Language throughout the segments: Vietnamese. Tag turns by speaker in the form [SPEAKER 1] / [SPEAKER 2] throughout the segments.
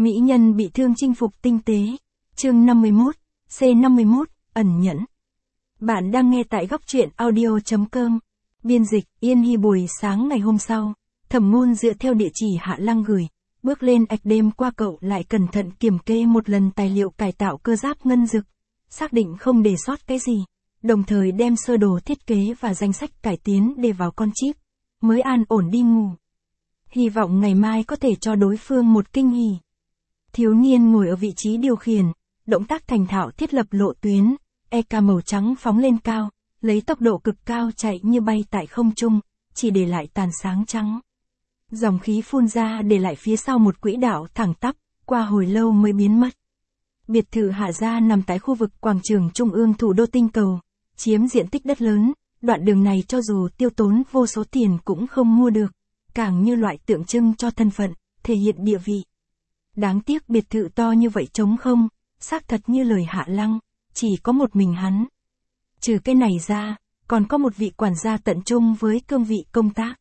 [SPEAKER 1] Mỹ nhân bị thương chinh phục tinh tế. Chương 51, C51, ẩn nhẫn. Bạn đang nghe tại góc truyện audio.com. Biên dịch, Yên Hy. Buổi sáng ngày hôm sau, Thẩm Ngôn dựa theo địa chỉ Hạ Lăng gửi, bước lên ạch đêm qua cậu lại cẩn thận kiểm kê một lần tài liệu cải tạo cơ giáp ngân dực, xác định không để sót cái gì, đồng thời đem sơ đồ thiết kế và danh sách cải tiến để vào con chip, mới an ổn đi ngủ. Hy vọng ngày mai có thể cho đối phương một kinh hỉ. Thiếu niên ngồi ở vị trí điều khiển, động tác thành thạo thiết lập lộ tuyến, EK màu trắng phóng lên cao, lấy tốc độ cực cao chạy như bay tại không trung, chỉ để lại tàn sáng trắng. Dòng khí phun ra để lại phía sau một quỹ đạo thẳng tắp, qua hồi lâu mới biến mất. Biệt thự Hạ Gia nằm tại khu vực quảng trường trung ương thủ đô tinh cầu, chiếm diện tích đất lớn, đoạn đường này cho dù tiêu tốn vô số tiền cũng không mua được, càng như loại tượng trưng cho thân phận, thể hiện địa vị. Đáng tiếc biệt thự to như vậy trống không, xác thật như lời Hạ Lăng, chỉ có một mình hắn. Trừ cái này ra, còn có một vị quản gia tận trung với cương vị công tác.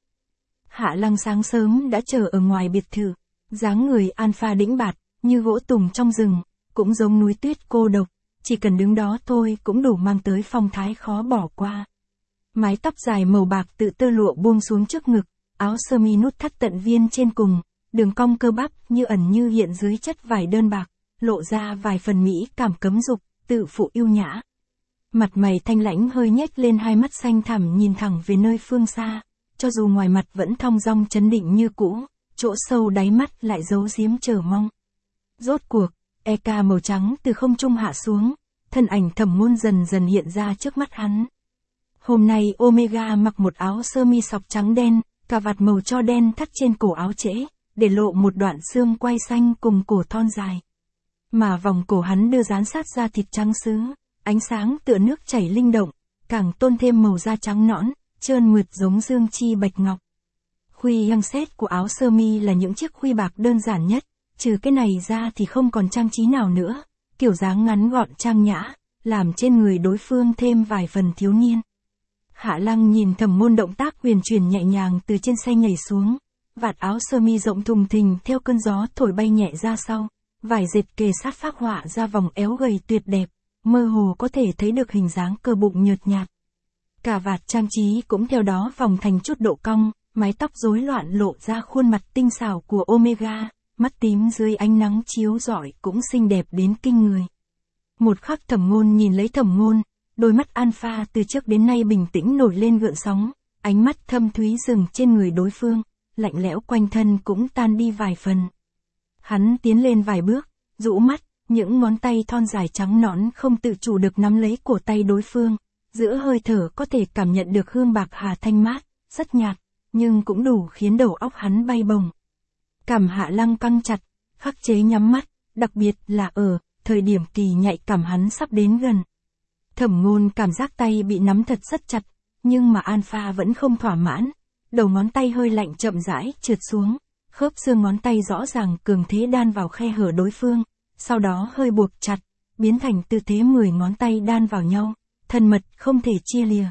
[SPEAKER 1] Hạ Lăng sáng sớm đã chờ ở ngoài biệt thự, dáng người alpha đĩnh bạt, như gỗ tùng trong rừng, cũng giống núi tuyết cô độc, chỉ cần đứng đó thôi cũng đủ mang tới phong thái khó bỏ qua. Mái tóc dài màu bạc tự tơ lụa buông xuống trước ngực, áo sơ mi nút thắt tận viên trên cùng, đường cong cơ bắp như ẩn như hiện dưới chất vải đơn bạc, lộ ra vài phần mỹ cảm cấm dục, tự phụ yêu nhã. Mặt mày thanh lãnh hơi nhếch lên, hai mắt xanh thẳm nhìn thẳng về nơi phương xa, cho dù ngoài mặt vẫn thong dong chấn định như cũ, chỗ sâu đáy mắt lại giấu giếm chờ mong. Rốt cuộc, EK màu trắng từ không trung hạ xuống, thân ảnh Thẩm Ngôn dần dần hiện ra trước mắt hắn. Hôm nay Omega mặc một áo sơ mi sọc trắng đen, cà vạt màu tro đen thắt trên cổ áo trễ, để lộ một đoạn xương quai xanh cùng cổ thon dài. Mà vòng cổ hắn đưa dán sát da thịt trắng sứ, ánh sáng tựa nước chảy linh động, càng tôn thêm màu da trắng nõn, trơn mượt giống dương chi bạch ngọc. Khuy hăng xét của áo sơ mi là những chiếc khuy bạc đơn giản nhất, trừ cái này ra thì không còn trang trí nào nữa, kiểu dáng ngắn gọn trang nhã, làm trên người đối phương thêm vài phần thiếu niên. Hạ Lăng nhìn Thẩm Ngôn động tác huyền chuyển nhẹ nhàng từ trên xe nhảy xuống, vạt áo sơ mi rộng thùng thình theo cơn gió thổi bay nhẹ ra sau, vải dệt kề sát phác họa ra vòng éo gầy tuyệt đẹp, mơ hồ có thể thấy được hình dáng cơ bụng nhợt nhạt. Cả vạt trang trí cũng theo đó vòng thành chút độ cong, mái tóc rối loạn lộ ra khuôn mặt tinh xảo của Omega, mắt tím dưới ánh nắng chiếu rọi cũng xinh đẹp đến kinh người. Một khắc Thẩm Ngôn nhìn lấy Thẩm Ngôn, đôi mắt alpha từ trước đến nay bình tĩnh nổi lên gợn sóng, ánh mắt thâm thúy dừng trên người đối phương, lạnh lẽo quanh thân cũng tan đi vài phần. Hắn tiến lên vài bước, rũ mắt, những ngón tay thon dài trắng nõn không tự chủ được nắm lấy cổ tay đối phương, giữa hơi thở có thể cảm nhận được hương bạc hà thanh mát, rất nhạt, nhưng cũng đủ khiến đầu óc hắn bay bổng. Cằm Hạ Lăng căng chặt, khắc chế nhắm mắt, đặc biệt là ở thời điểm kỳ nhạy cảm hắn sắp đến gần. Thẩm Ngôn cảm giác tay bị nắm thật rất chặt, nhưng mà alpha vẫn không thỏa mãn, đầu ngón tay hơi lạnh chậm rãi trượt xuống, khớp xương ngón tay rõ ràng cường thế đan vào khe hở đối phương, sau đó hơi buộc chặt, biến thành tư thế 10 ngón tay đan vào nhau, thân mật không thể chia lìa.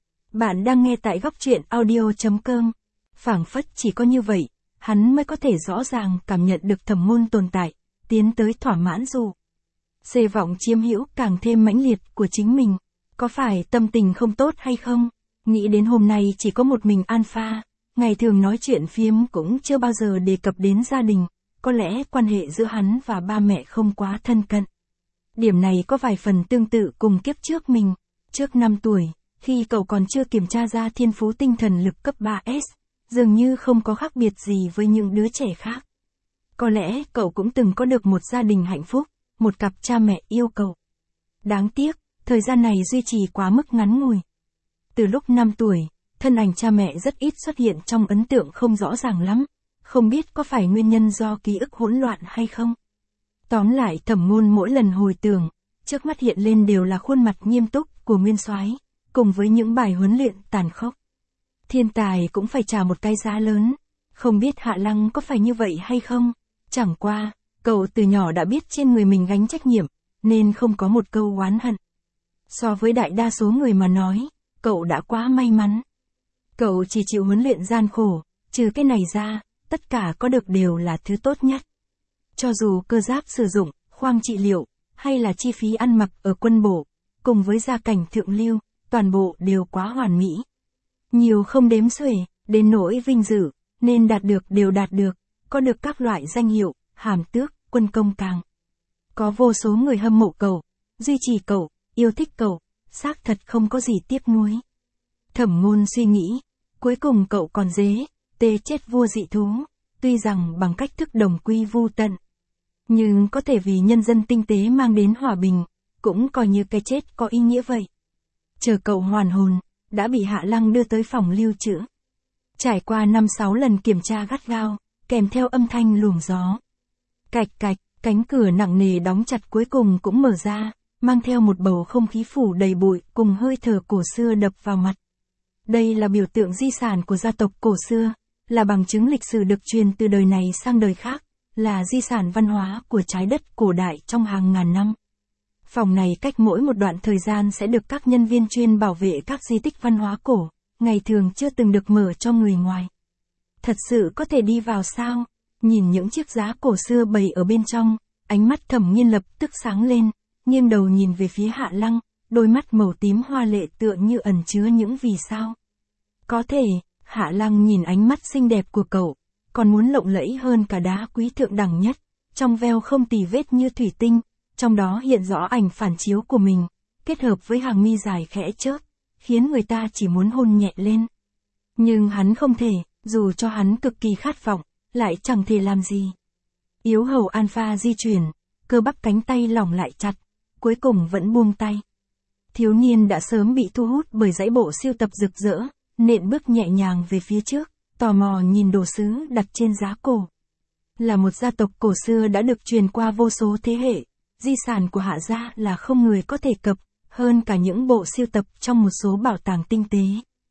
[SPEAKER 1] Bạn đang nghe tại góc truyện audio.com. Phảng phất chỉ có như vậy, hắn mới có thể rõ ràng cảm nhận được Thẩm Ngôn tồn tại, tiến tới thỏa mãn dù. Xê vọng chiếm hữu càng thêm mãnh liệt của chính mình, có phải tâm tình không tốt hay không? Nghĩ đến hôm nay chỉ có một mình alpha, ngày thường nói chuyện phiếm cũng chưa bao giờ đề cập đến gia đình, có lẽ quan hệ giữa hắn và ba mẹ không quá thân cận. Điểm này có vài phần tương tự cùng kiếp trước mình, trước 5 tuổi, khi cậu còn chưa kiểm tra ra thiên phú tinh thần lực cấp 3S, dường như không có khác biệt gì với những đứa trẻ khác. Có lẽ cậu cũng từng có được một gia đình hạnh phúc, một cặp cha mẹ yêu cậu. Đáng tiếc, thời gian này duy trì quá mức ngắn ngủi. Từ lúc 5 tuổi, thân ảnh cha mẹ rất ít xuất hiện trong ấn tượng không rõ ràng lắm, không biết có phải nguyên nhân do ký ức hỗn loạn hay không. Tóm lại Thẩm Ngôn mỗi lần hồi tưởng, trước mắt hiện lên đều là khuôn mặt nghiêm túc của nguyên soái, cùng với những bài huấn luyện tàn khốc. Thiên tài cũng phải trả một cái giá lớn, không biết Hạ Lăng có phải như vậy hay không, chẳng qua, cậu từ nhỏ đã biết trên người mình gánh trách nhiệm, nên không có một câu oán hận. So với đại đa số người mà nói, cậu đã quá may mắn. Cậu chỉ chịu huấn luyện gian khổ, trừ cái này ra, tất cả có được đều là thứ tốt nhất. Cho dù cơ giáp sử dụng, khoang trị liệu, hay là chi phí ăn mặc ở quân bộ, cùng với gia cảnh thượng lưu, toàn bộ đều quá hoàn mỹ. Nhiều không đếm xuể, đến nỗi vinh dự, nên đạt được đều đạt được, có được các loại danh hiệu, hàm tước, quân công càng. Có vô số người hâm mộ cậu, duy trì cậu, yêu thích cậu, xác thật không có gì tiếc nuối. Thẩm Ngôn suy nghĩ, cuối cùng cậu còn dế, tê chết vua dị thú, tuy rằng bằng cách thức đồng quy vu tận. Nhưng có thể vì nhân dân tinh tế mang đến hòa bình, cũng coi như cái chết có ý nghĩa vậy. Chờ cậu hoàn hồn, đã bị Hạ Lăng đưa tới phòng lưu trữ. Trải qua 5-6 lần kiểm tra gắt gao, kèm theo âm thanh luồng gió. Cạch cạch, cánh cửa nặng nề đóng chặt cuối cùng cũng mở ra, mang theo một bầu không khí phủ đầy bụi cùng hơi thở cổ xưa đập vào mặt. Đây là biểu tượng di sản của gia tộc cổ xưa, là bằng chứng lịch sử được truyền từ đời này sang đời khác, là di sản văn hóa của trái đất cổ đại trong hàng ngàn năm. Phòng này cách mỗi một đoạn thời gian sẽ được các nhân viên chuyên bảo vệ các di tích văn hóa cổ, ngày thường chưa từng được mở cho người ngoài. Thật sự có thể đi vào sao? Nhìn những chiếc giá cổ xưa bày ở bên trong, ánh mắt Thẩm Nghiên lập tức sáng lên, nghiêng đầu nhìn về phía Hạ Lăng, đôi mắt màu tím hoa lệ tựa như ẩn chứa những vì sao. Có thể, Hạ Lăng nhìn ánh mắt xinh đẹp của cậu, còn muốn lộng lẫy hơn cả đá quý thượng đẳng nhất, trong veo không tì vết như thủy tinh, trong đó hiện rõ ảnh phản chiếu của mình, kết hợp với hàng mi dài khẽ chớp, khiến người ta chỉ muốn hôn nhẹ lên. Nhưng hắn không thể, dù cho hắn cực kỳ khát vọng, lại chẳng thể làm gì. Yếu hầu alpha di chuyển, cơ bắp cánh tay lỏng lại chặt, cuối cùng vẫn buông tay. Thiếu niên đã sớm bị thu hút bởi dãy bộ sưu tập rực rỡ, nện bước nhẹ nhàng về phía trước, tò mò nhìn đồ sứ đặt trên giá cổ. Là một gia tộc cổ xưa đã được truyền qua vô số thế hệ, di sản của Hạ gia là không người có thể cập, hơn cả những bộ sưu tập trong một số bảo tàng tinh tế.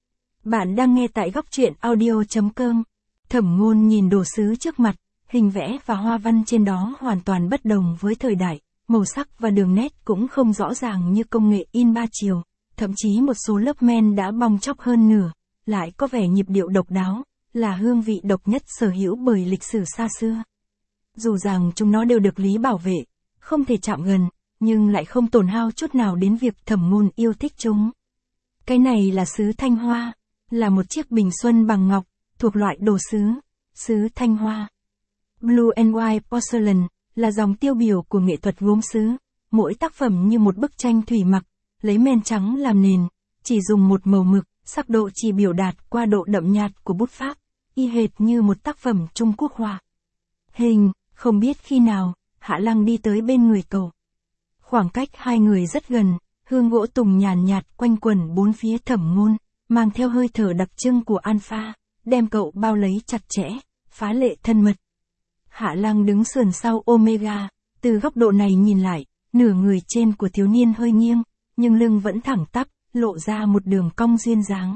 [SPEAKER 1] Bạn đang nghe tại góc truyện audio.com. Thẩm Ngôn nhìn đồ sứ trước mặt, hình vẽ và hoa văn trên đó hoàn toàn bất đồng với thời đại, màu sắc và đường nét cũng không rõ ràng như công nghệ in 3 chiều, thậm chí một số lớp men đã bong tróc hơn nửa, lại có vẻ nhịp điệu độc đáo, là hương vị độc nhất sở hữu bởi lịch sử xa xưa. Dù rằng chúng nó đều được Lý bảo vệ, không thể chạm gần, nhưng lại không tổn hao chút nào đến việc Thẩm Ngôn yêu thích chúng. Cái này là sứ Thanh Hoa, là một chiếc bình xuân bằng ngọc, thuộc loại đồ sứ Thanh Hoa. Blue and White Porcelain là dòng tiêu biểu của nghệ thuật gốm sứ, mỗi tác phẩm như một bức tranh thủy mặc, lấy men trắng làm nền, chỉ dùng một màu mực, sắc độ chỉ biểu đạt qua độ đậm nhạt của bút pháp, y hệt như một tác phẩm Trung Quốc họa. Hình, không biết khi nào, Hạ Lăng đi tới bên người cậu. Khoảng cách hai người rất gần, hương gỗ tùng nhàn nhạt quanh quẩn bốn phía Thẩm Ngôn, mang theo hơi thở đặc trưng của alpha, đem cậu bao lấy chặt chẽ, phá lệ thân mật. Hạ Lăng đứng sườn sau Omega, từ góc độ này nhìn lại, nửa người trên của thiếu niên hơi nghiêng, nhưng lưng vẫn thẳng tắp, lộ ra một đường cong duyên dáng.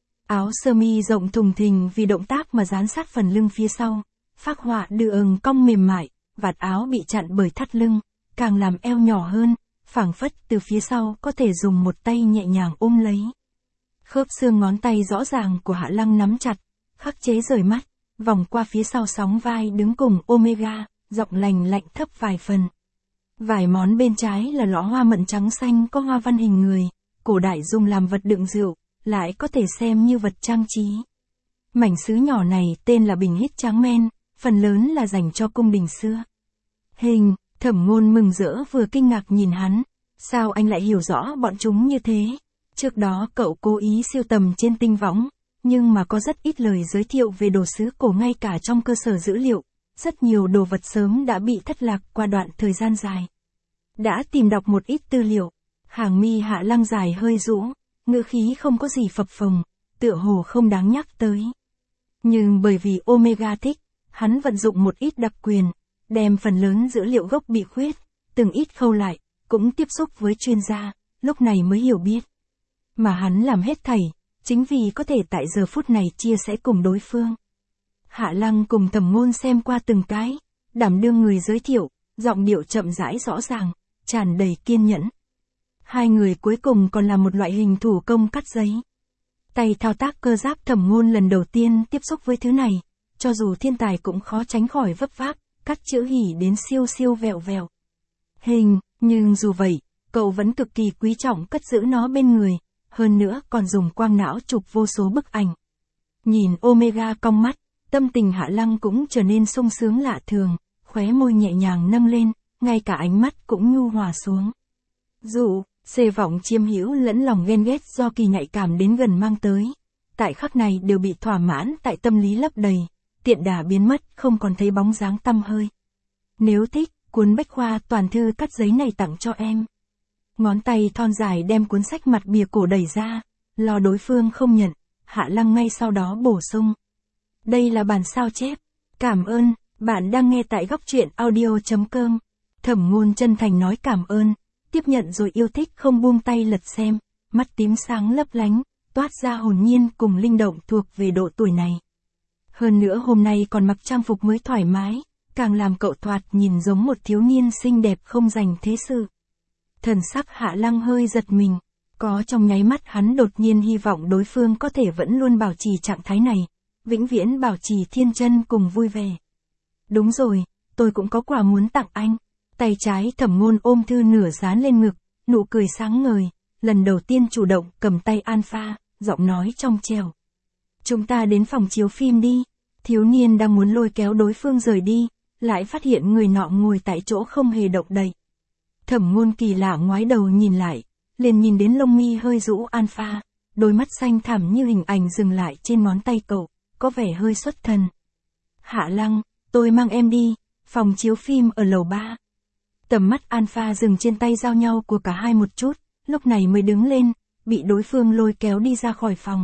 [SPEAKER 1] Áo sơ mi rộng thùng thình vì động tác mà dán sát phần lưng phía sau, phác họa đường cong mềm mại, vạt áo bị chặn bởi thắt lưng, càng làm eo nhỏ hơn, phảng phất từ phía sau có thể dùng một tay nhẹ nhàng ôm lấy. Khớp xương ngón tay rõ ràng của Hạ Lăng nắm chặt, khắc chế rời mắt, vòng qua phía sau sóng vai đứng cùng Omega, giọng lành lạnh thấp vài phần. Vài món bên trái là lọ hoa mận trắng xanh có hoa văn hình người, cổ đại dùng làm vật đựng rượu, lại có thể xem như vật trang trí. Mảnh sứ nhỏ này tên là bình hít tráng men, phần lớn là dành cho cung đình xưa. Hình, Thẩm Ngôn mừng rỡ vừa kinh ngạc nhìn hắn, sao anh lại hiểu rõ bọn chúng như thế? Trước đó cậu cố ý siêu tầm trên tinh võng, nhưng mà có rất ít lời giới thiệu về đồ sứ cổ ngay cả trong cơ sở dữ liệu, rất nhiều đồ vật sớm đã bị thất lạc qua đoạn thời gian dài. Đã tìm đọc một ít tư liệu, hàng mi Hạ Lăng dài hơi rũ, ngữ khí không có gì phập phồng, tựa hồ không đáng nhắc tới. Nhưng bởi vì Omega thích, hắn vận dụng một ít đặc quyền, đem phần lớn dữ liệu gốc bị khuyết, từng ít khâu lại, cũng tiếp xúc với chuyên gia, lúc này mới hiểu biết. Mà hắn làm hết thảy, chính vì có thể tại giờ phút này chia sẻ cùng đối phương. Hạ Lăng cùng Thẩm Ngôn xem qua từng cái, đảm đương người giới thiệu, giọng điệu chậm rãi rõ ràng, tràn đầy kiên nhẫn. Hai người cuối cùng còn là một loại hình thủ công cắt giấy. Tay thao tác cơ giáp Thẩm Ngôn lần đầu tiên tiếp xúc với thứ này, cho dù thiên tài cũng khó tránh khỏi vấp váp, cắt chữ hỉ đến siêu siêu vẹo vẹo. Nhưng dù vậy, cậu vẫn cực kỳ quý trọng cất giữ nó bên người, hơn nữa còn dùng quang não chụp vô số bức ảnh. Nhìn Omega cong mắt, tâm tình Hạ Lăng cũng trở nên sung sướng lạ thường, khóe môi nhẹ nhàng nâng lên, ngay cả ánh mắt cũng nhu hòa xuống. Dụ, xê vọng chiêm hữu lẫn lòng ghen ghét do kỳ nhạy cảm đến gần mang tới, tại khắc này đều bị thỏa mãn tại tâm lý lấp đầy, tiện đà biến mất không còn thấy bóng dáng tăm hơi. Nếu thích, cuốn bách khoa toàn thư cắt giấy này tặng cho em. Ngón tay thon dài đem cuốn sách mặt bìa cổ đẩy ra, lo đối phương không nhận, Hạ Lăng ngay sau đó bổ sung. Đây là bản sao chép. Cảm ơn, bạn đang nghe tại góc truyện audio.com. Thẩm Ngôn chân thành nói cảm ơn, tiếp nhận rồi yêu thích không buông tay lật xem, mắt tím sáng lấp lánh, toát ra hồn nhiên cùng linh động thuộc về độ tuổi này. Hơn nữa hôm nay còn mặc trang phục mới thoải mái, càng làm cậu thoạt nhìn giống một thiếu niên xinh đẹp không dành thế sự. Thần sắc Hạ Lăng hơi giật mình, có trong nháy mắt hắn đột nhiên hy vọng đối phương có thể vẫn luôn bảo trì trạng thái này, vĩnh viễn bảo trì thiên chân cùng vui vẻ. Đúng rồi, tôi cũng có quà muốn tặng anh. Tay trái Thẩm Ngôn ôm thư nửa dán lên ngực, nụ cười sáng ngời, lần đầu tiên chủ động cầm tay Alpha, giọng nói trong trẻo. Chúng ta đến phòng chiếu phim đi. Thiếu niên đang muốn lôi kéo đối phương rời đi, lại phát hiện người nọ ngồi tại chỗ không hề động đậy. Thẩm Ngôn kỳ lạ ngoái đầu nhìn lại, liền nhìn đến lông mi hơi rũ Alpha, đôi mắt xanh thẳm như hình ảnh dừng lại trên ngón tay cậu, có vẻ hơi xuất thần. Hạ Lăng, tôi mang em đi, phòng chiếu phim ở lầu 3. Tầm mắt Alpha dừng trên tay giao nhau của cả hai một chút, lúc này mới đứng lên, bị đối phương lôi kéo đi ra khỏi phòng.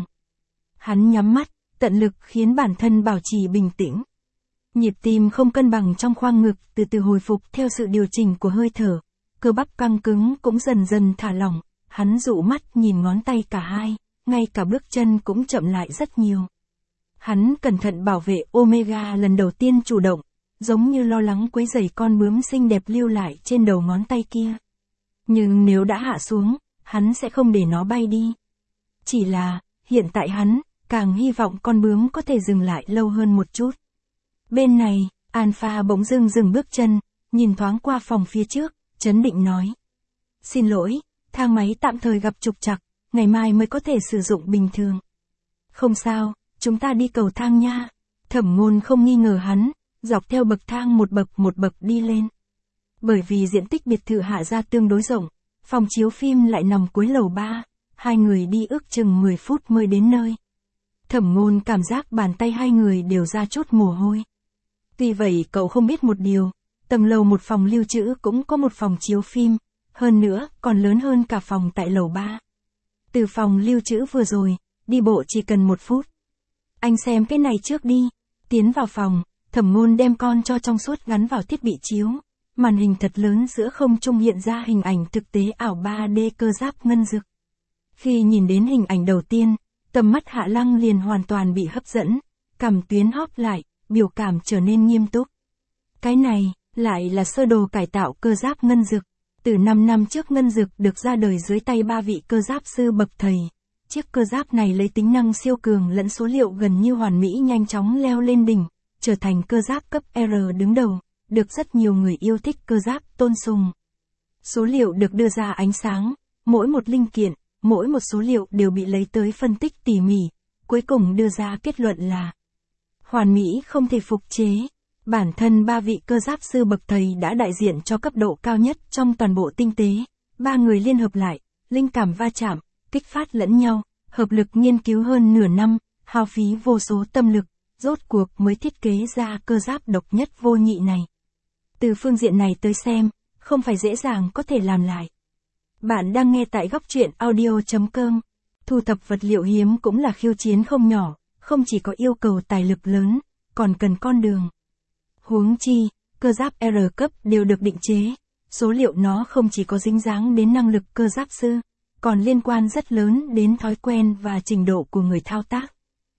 [SPEAKER 1] Hắn nhắm mắt, tận lực khiến bản thân bảo trì bình tĩnh. Nhịp tim không cân bằng trong khoang ngực từ từ hồi phục theo sự điều chỉnh của hơi thở, cơ bắp căng cứng cũng dần dần thả lỏng, hắn dụ mắt nhìn ngón tay cả hai, ngay cả bước chân cũng chậm lại rất nhiều. Hắn cẩn thận bảo vệ Omega lần đầu tiên chủ động, giống như lo lắng quấy rầy con bướm xinh đẹp lưu lại trên đầu ngón tay kia. Nhưng nếu đã hạ xuống, hắn sẽ không để nó bay đi. Chỉ là, hiện tại hắn, càng hy vọng con bướm có thể dừng lại lâu hơn một chút. Bên này, Alpha bỗng dưng dừng bước chân, nhìn thoáng qua phòng phía trước, trấn định nói. Xin lỗi, thang máy tạm thời gặp trục trặc, ngày mai mới có thể sử dụng bình thường. Không sao, chúng ta đi cầu thang nha. Thẩm Ngôn không nghi ngờ hắn, dọc theo bậc thang một bậc đi lên. Bởi vì diện tích biệt thự Hạ gia tương đối rộng, phòng chiếu phim lại nằm cuối lầu 3, hai người đi ước chừng 10 phút mới đến nơi. Thẩm Ngôn cảm giác bàn tay hai người đều ra chút mồ hôi. Tuy vậy cậu không biết một điều, tầng lầu một phòng lưu trữ cũng có một phòng chiếu phim, hơn nữa còn lớn hơn cả phòng tại lầu 3. Từ phòng lưu trữ vừa rồi, đi bộ chỉ cần 1 phút. Anh xem cái này trước đi. Tiến vào phòng, Thẩm Ngôn đem con cho trong suốt gắn vào thiết bị chiếu. Màn hình thật lớn giữa không trung hiện ra hình ảnh thực tế ảo 3D cơ giáp ngân dực. Khi nhìn đến hình ảnh đầu tiên, tầm mắt Hạ Lăng liền hoàn toàn bị hấp dẫn, cằm tuyến hóp lại, biểu cảm trở nên nghiêm túc. Cái này, lại là sơ đồ cải tạo cơ giáp ngân dực. Từ 5 năm trước ngân dực được ra đời dưới tay 3 vị cơ giáp sư bậc thầy. Chiếc cơ giáp này lấy tính năng siêu cường lẫn số liệu gần như hoàn mỹ nhanh chóng leo lên đỉnh, trở thành cơ giáp cấp R đứng đầu, được rất nhiều người yêu thích cơ giáp tôn sùng. Số liệu được đưa ra ánh sáng, mỗi một linh kiện, mỗi một số liệu đều bị lấy tới phân tích tỉ mỉ, cuối cùng đưa ra kết luận là hoàn mỹ không thể phục chế. Bản thân 3 vị cơ giáp sư bậc thầy đã đại diện cho cấp độ cao nhất trong toàn bộ tinh tế. 3 người liên hợp lại, linh cảm va chạm, kích phát lẫn nhau, hợp lực nghiên cứu hơn nửa năm, hao phí vô số tâm lực, rốt cuộc mới thiết kế ra cơ giáp độc nhất vô nhị này. Từ phương diện này tới xem, không phải dễ dàng có thể làm lại. Bạn đang nghe tại góc truyện audio.com. Thu thập vật liệu hiếm cũng là khiêu chiến không nhỏ, không chỉ có yêu cầu tài lực lớn, còn cần con đường. Huống chi, cơ giáp R cấp đều được định chế, số liệu nó không chỉ có dính dáng đến năng lực cơ giáp sư, còn liên quan rất lớn đến thói quen và trình độ của người thao tác.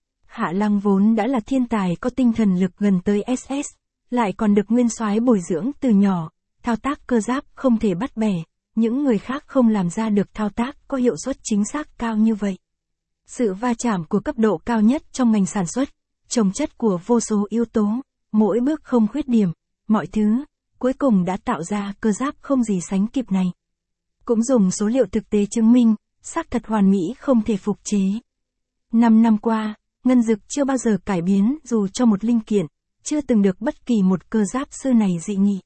[SPEAKER 1] Hạ Lăng vốn đã là thiên tài có tinh thần lực gần tới SS, lại còn được nguyên soái bồi dưỡng từ nhỏ, thao tác cơ giáp không thể bắt bẻ, những người khác không làm ra được thao tác có hiệu suất chính xác cao như vậy. Sự va chạm của cấp độ cao nhất trong ngành sản xuất, chồng chất của vô số yếu tố, mỗi bước không khuyết điểm, mọi thứ, cuối cùng đã tạo ra cơ giáp không gì sánh kịp này. Cũng dùng số liệu thực tế chứng minh, xác thật hoàn mỹ không thể phục chế. 5 năm qua, Ngân Dực chưa bao giờ cải biến dù cho một linh kiện, chưa từng được bất kỳ một cơ giáp sư này dị nghị.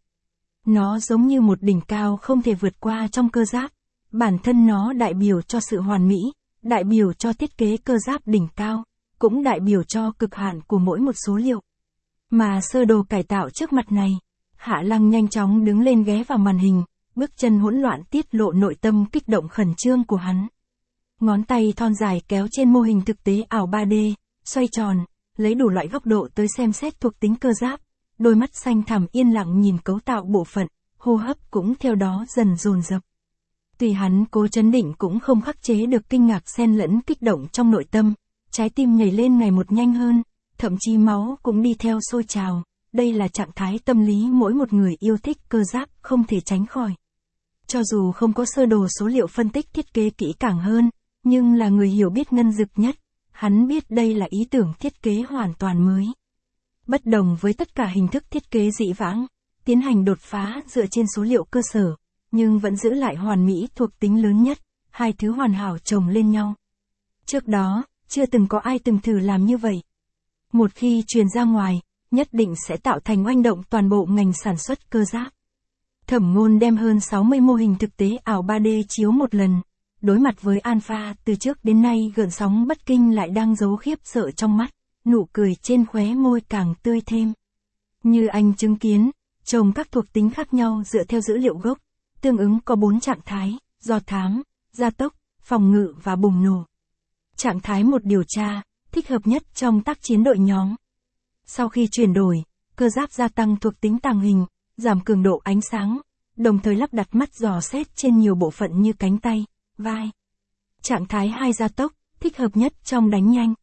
[SPEAKER 1] Nó giống như một đỉnh cao không thể vượt qua trong cơ giáp. Bản thân nó đại biểu cho sự hoàn mỹ, đại biểu cho thiết kế cơ giáp đỉnh cao, cũng đại biểu cho cực hạn của mỗi một số liệu. Mà sơ đồ cải tạo trước mặt này, Hạ Lăng nhanh chóng đứng lên ghé vào màn hình, bước chân hỗn loạn tiết lộ nội tâm kích động khẩn trương của hắn. Ngón tay thon dài kéo trên mô hình thực tế ảo 3D, xoay tròn, lấy đủ loại góc độ tới xem xét thuộc tính cơ giáp, đôi mắt xanh thẳm yên lặng nhìn cấu tạo bộ phận, hô hấp cũng theo đó dần dồn dập. Tuy hắn cố trấn định cũng không khắc chế được kinh ngạc xen lẫn kích động trong nội tâm, trái tim nhảy lên ngày một nhanh hơn, thậm chí máu cũng đi theo sôi trào, đây là trạng thái tâm lý mỗi một người yêu thích cơ giáp không thể tránh khỏi. Cho dù không có sơ đồ số liệu phân tích thiết kế kỹ càng hơn, nhưng là người hiểu biết Ngân Dực nhất, hắn biết đây là ý tưởng thiết kế hoàn toàn mới. Bất đồng với tất cả hình thức thiết kế dị vãng, tiến hành đột phá dựa trên số liệu cơ sở, nhưng vẫn giữ lại hoàn mỹ thuộc tính lớn nhất, hai thứ hoàn hảo chồng lên nhau. Trước đó, chưa từng có ai từng thử làm như vậy. Một khi truyền ra ngoài, nhất định sẽ tạo thành oanh động toàn bộ ngành sản xuất cơ giáp. Thẩm Ngôn đem hơn 60 mô hình thực tế ảo 3D chiếu một lần, đối mặt với Alpha từ trước đến nay gợn sóng bất kinh lại đang giấu khiếp sợ trong mắt, nụ cười trên khóe môi càng tươi thêm. Như anh chứng kiến, chồng các thuộc tính khác nhau dựa theo dữ liệu gốc, tương ứng có 4 trạng thái, do thám, gia tốc, phòng ngự và bùng nổ. Trạng thái 1 điều tra, thích hợp nhất trong tác chiến đội nhóm. Sau khi chuyển đổi, cơ giáp gia tăng thuộc tính tàng hình, giảm cường độ ánh sáng, đồng thời lắp đặt mắt dò xét trên nhiều bộ phận như cánh tay, vai. Trạng thái 2 gia tốc, thích hợp nhất trong đánh nhanh.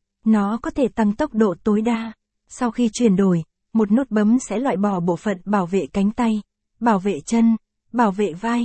[SPEAKER 1] Nó có thể tăng tốc độ tối đa. Sau khi chuyển đổi, một nút bấm sẽ loại bỏ bộ phận bảo vệ cánh tay, bảo vệ chân, bảo vệ vai,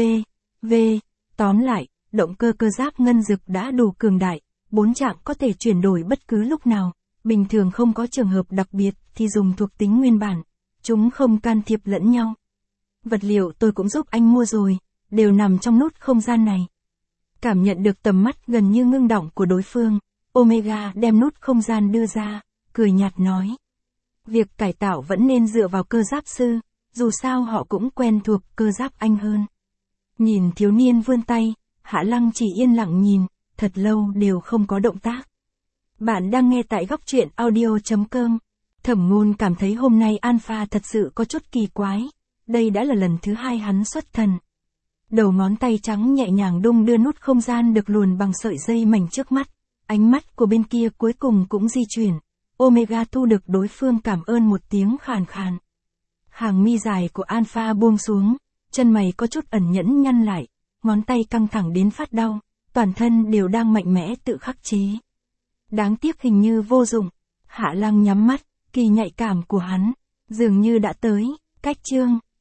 [SPEAKER 1] v. Tóm lại, động cơ cơ giáp Ngân Dực đã đủ cường đại, 4 trạng có thể chuyển đổi bất cứ lúc nào, bình thường không có trường hợp đặc biệt thì dùng thuộc tính nguyên bản, chúng không can thiệp lẫn nhau. Vật liệu tôi cũng giúp anh mua rồi, đều nằm trong nút không gian này. Cảm nhận được tầm mắt gần như ngưng đọng của đối phương, Omega đem nút không gian đưa ra, cười nhạt nói. Việc cải tạo vẫn nên dựa vào cơ giáp sư, dù sao họ cũng quen thuộc cơ giáp anh hơn. Nhìn thiếu niên vươn tay, Hạ Lăng chỉ yên lặng nhìn, thật lâu đều không có động tác. Bạn đang nghe tại góc truyện audio.com. Thẩm Ngôn cảm thấy hôm nay Alpha thật sự có chút kỳ quái, đây đã là lần thứ 2 hắn xuất thần. Đầu ngón tay trắng nhẹ nhàng đung đưa nút không gian được luồn bằng sợi dây mảnh trước mắt, ánh mắt của bên kia cuối cùng cũng di chuyển. Omega thu được đối phương cảm ơn một tiếng khàn khàn. Hàng mi dài của Alpha buông xuống, chân mày có chút ẩn nhẫn nhăn lại, ngón tay căng thẳng đến phát đau, toàn thân đều đang mạnh mẽ tự khắc chế. Đáng tiếc hình như vô dụng. Hạ Lăng nhắm mắt, kỳ nhạy cảm của hắn dường như đã tới. Cách chương